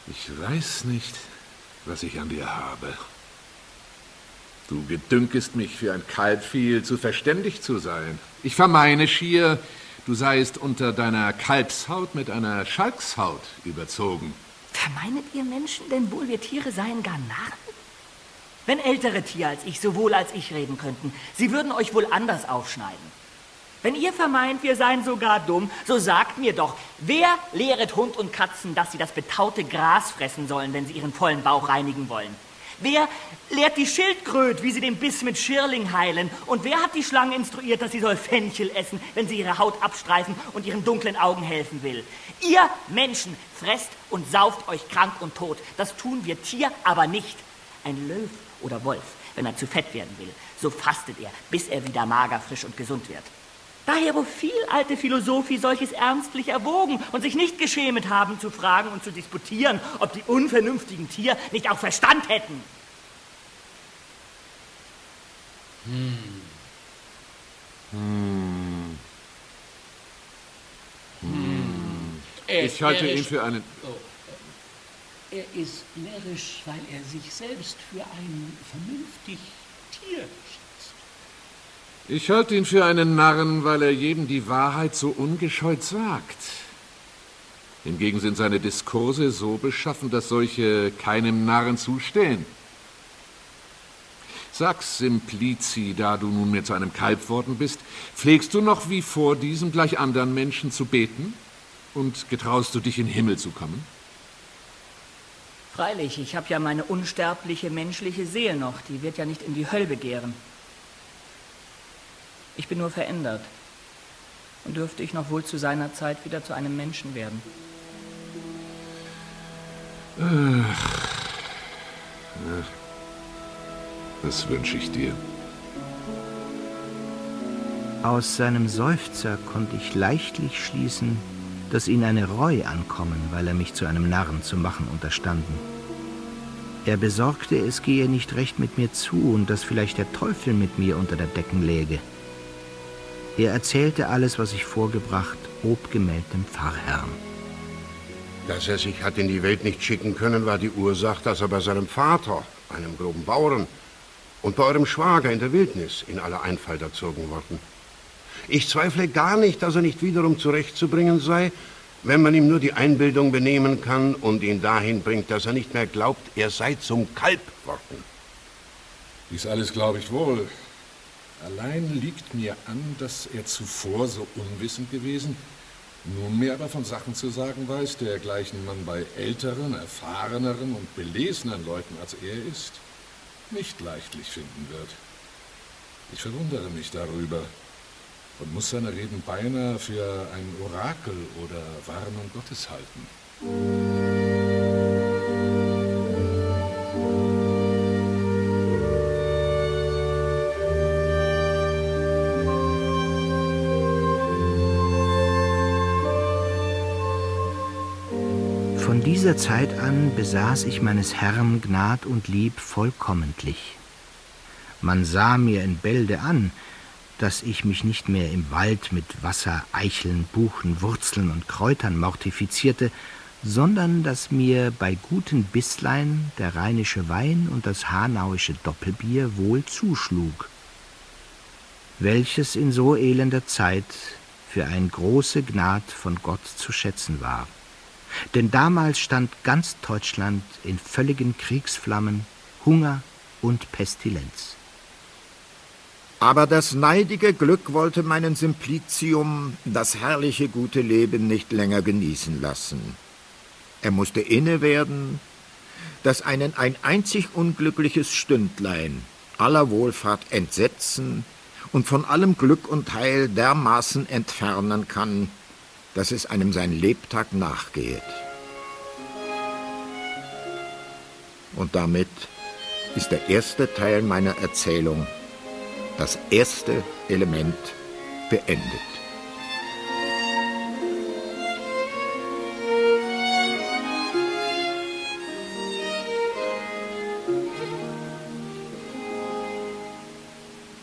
Ich weiß nicht, was ich an dir habe. Du gedünkest mich für ein Kalb viel zu verständig zu sein. Ich vermeine schier, du seiest unter deiner Kalbshaut mit einer Schalkshaut überzogen. Vermeinet ihr Menschen denn wohl, wir Tiere seien gar Narren? Wenn ältere Tiere als ich sowohl als ich reden könnten, sie würden euch wohl anders aufschneiden. Wenn ihr vermeint, wir seien sogar dumm, so sagt mir doch, wer lehret Hund und Katzen, dass sie das betaute Gras fressen sollen, wenn sie ihren vollen Bauch reinigen wollen? Wer lehrt die Schildkröte, wie sie den Biss mit Schirling heilen? Und wer hat die Schlange instruiert, dass sie soll Fenchel essen, wenn sie ihre Haut abstreifen und ihren dunklen Augen helfen will? Ihr Menschen fresst und sauft euch krank und tot. Das tun wir Tier aber nicht. Ein Löw oder Wolf, wenn er zu fett werden will, so fastet er, bis er wieder mager, frisch und gesund wird. Daher, wo viel alte Philosophie solches ernstlich erwogen und sich nicht geschämet haben zu fragen und zu disputieren, ob die unvernünftigen Tiere nicht auch Verstand hätten. Ich halte ihn für einen... Er ist närrisch, weil er sich selbst für ein vernünftig Tier schätzt. Ich halte ihn für einen Narren, weil er jedem die Wahrheit so ungescheut sagt. Hingegen sind seine Diskurse so beschaffen, dass solche keinem Narren zustehen. Sag, Simplici, da du nunmehr zu einem Kalb worden bist, pflegst du noch wie vor diesem gleich anderen Menschen zu beten? Und getraust du dich in den Himmel zu kommen? Freilich, ich habe ja meine unsterbliche menschliche Seele noch, die wird ja nicht in die Hölle begehren. Ich bin nur verändert. Und dürfte ich noch wohl zu seiner Zeit wieder zu einem Menschen werden. Das wünsche ich dir. Aus seinem Seufzer konnte ich leichtlich schließen, dass ihn eine Reu ankommen, weil er mich zu einem Narren zu machen unterstanden. Er besorgte, es gehe nicht recht mit mir zu und dass vielleicht der Teufel mit mir unter der Decken läge. Er erzählte alles, was ich vorgebracht, obgemeldet dem Pfarrherrn. Dass er sich hat in die Welt nicht schicken können, war die Ursache, dass er bei seinem Vater, einem groben Bauern, und bei eurem Schwager in der Wildnis in aller Einfalt erzogen worden. Ich zweifle gar nicht, dass er nicht wiederum zurechtzubringen sei, wenn man ihm nur die Einbildung benehmen kann und ihn dahin bringt, dass er nicht mehr glaubt, er sei zum Kalb worden. Dies alles glaube ich wohl. Allein liegt mir an, dass er zuvor so unwissend gewesen, nunmehr aber von Sachen zu sagen weiß, dergleichen man bei älteren, erfahreneren und belesenen Leuten als er ist, nicht leichtlich finden wird. Ich verwundere mich darüber und muss seine Reden beinahe für ein Orakel oder Warnung Gottes halten. Von dieser Zeit an besaß ich meines Herrn Gnad und Lieb vollkommentlich. Man sah mir in Bälde an, dass ich mich nicht mehr im Wald mit Wasser, Eicheln, Buchen, Wurzeln und Kräutern mortifizierte, sondern dass mir bei guten Bisslein der rheinische Wein und das hanauische Doppelbier wohl zuschlug, welches in so elender Zeit für eine große Gnad von Gott zu schätzen war. Denn damals stand ganz Deutschland in völligen Kriegsflammen, Hunger und Pestilenz. Aber das neidige Glück wollte meinen Simplicium das herrliche gute Leben nicht länger genießen lassen. Er musste inne werden, dass einen ein einzig unglückliches Stündlein aller Wohlfahrt entsetzen und von allem Glück und Heil dermaßen entfernen kann, dass es einem sein Lebtag nachgeht. Und damit ist der erste Teil meiner Erzählung, das erste Element, beendet.